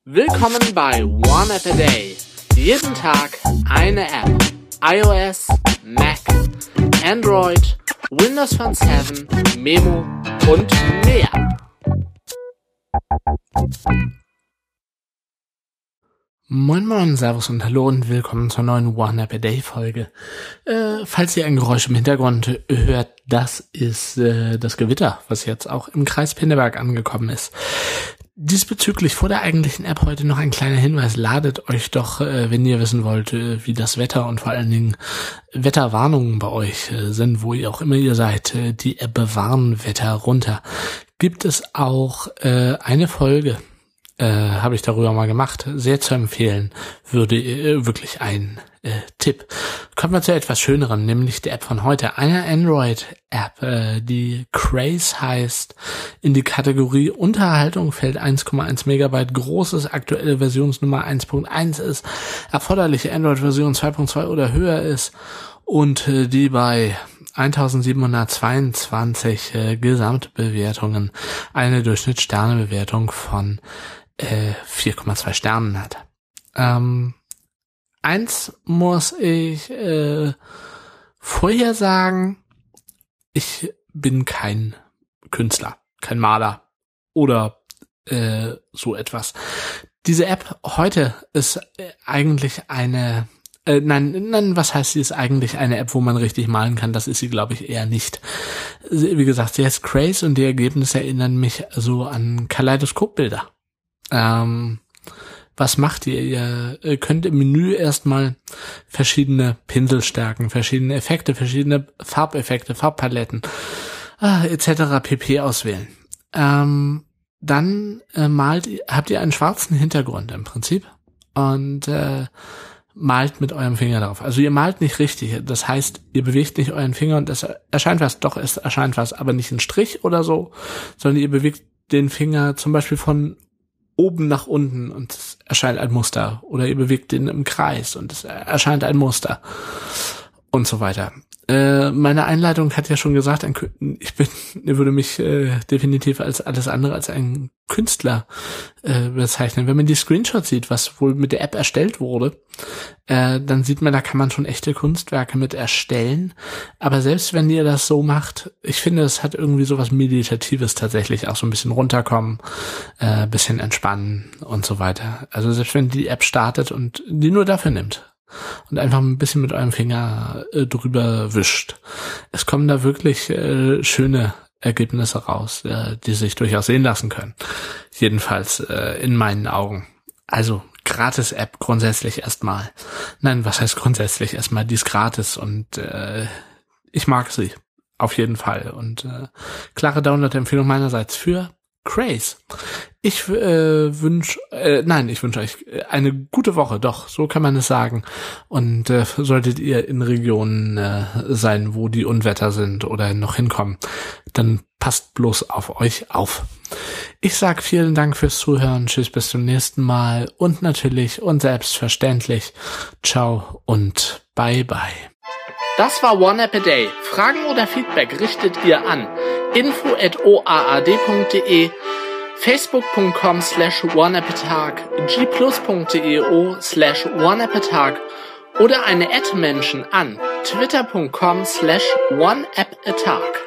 Willkommen bei One App a Day. Jeden Tag eine App. iOS, Mac, Android, Windows Phone 7, Memo und mehr. Moin Moin, Servus und Hallo und willkommen zur neuen One App a Day Folge. Falls ihr ein Geräusch im Hintergrund hört, das ist das Gewitter, was jetzt auch im Kreis Pinneberg angekommen ist. Diesbezüglich vor der eigentlichen App heute noch ein kleiner Hinweis. Ladet euch doch, wenn ihr wissen wollt, wie das Wetter und vor allen Dingen Wetterwarnungen bei euch sind, wo ihr auch immer ihr seid, die App Warnwetter runter. Gibt es auch eine Folge, habe ich darüber mal gemacht, sehr zu empfehlen, würde wirklich ein Tipp. Kommen wir zu etwas Schönerem, nämlich der App von heute. Eine Android-App, die Craze heißt, in die Kategorie Unterhaltung fällt 1,1 Megabyte groß ist, aktuelle Versionsnummer 1.1 ist, erforderliche Android-Version 2.2 oder höher ist und die bei 1722 Gesamtbewertungen eine Durchschnittssternebewertung von 4,2 Sternen hat. Eins muss ich vorher sagen, ich bin kein Künstler, kein Maler oder so etwas. Diese App heute ist eigentlich eine was heißt, sie ist eigentlich eine App, wo man richtig malen kann? Das ist sie, glaube ich, eher nicht. Wie gesagt, sie heißt Craze und die Ergebnisse erinnern mich so an Kaleidoskopbilder. Was macht ihr? Ihr könnt im Menü erstmal verschiedene Pinselstärken, verschiedene Effekte, verschiedene Farbeffekte, Farbpaletten etc. pp. Auswählen. Dann habt ihr einen schwarzen Hintergrund im Prinzip und malt mit eurem Finger drauf. Also ihr malt nicht richtig. Das heißt, ihr bewegt nicht euren Finger und es erscheint was. Doch, es erscheint was, aber nicht ein Strich oder so, sondern ihr bewegt den Finger zum Beispiel von oben nach unten und es erscheint ein Muster. Oder ihr bewegt den im Kreis und es erscheint ein Muster. Und so weiter. Meine Einleitung hat ja schon gesagt, ich würde mich definitiv als alles andere als ein Künstler bezeichnen. Wenn man die Screenshots sieht, was wohl mit der App erstellt wurde, dann sieht man, da kann man schon echte Kunstwerke mit erstellen. Aber selbst wenn ihr das so macht, ich finde, es hat irgendwie sowas Meditatives tatsächlich, auch so ein bisschen runterkommen, bisschen entspannen und so weiter. Also selbst wenn die App startet und die nur dafür nimmt und einfach ein bisschen mit eurem Finger drüber wischt. Es kommen da wirklich schöne Ergebnisse raus, die sich durchaus sehen lassen können. Jedenfalls in meinen Augen. Also Gratis-App grundsätzlich erstmal. Nein, was heißt grundsätzlich erstmal? Die ist gratis und ich mag sie. Auf jeden Fall. Und klare Download-Empfehlung meinerseits für Craze. Ich wünsche euch eine gute Woche, doch, so kann man es sagen. Und solltet ihr in Regionen sein, wo die Unwetter sind oder noch hinkommen, dann passt bloß auf euch auf. Ich sag vielen Dank fürs Zuhören, tschüss, bis zum nächsten Mal und natürlich und selbstverständlich ciao und bye bye. Das war One App a Day. Fragen oder Feedback richtet ihr an info@oaad.de, facebook.com/oneappatag, gplus.io/oneappatag oder eine @Menschen an twitter.com/oneappatag.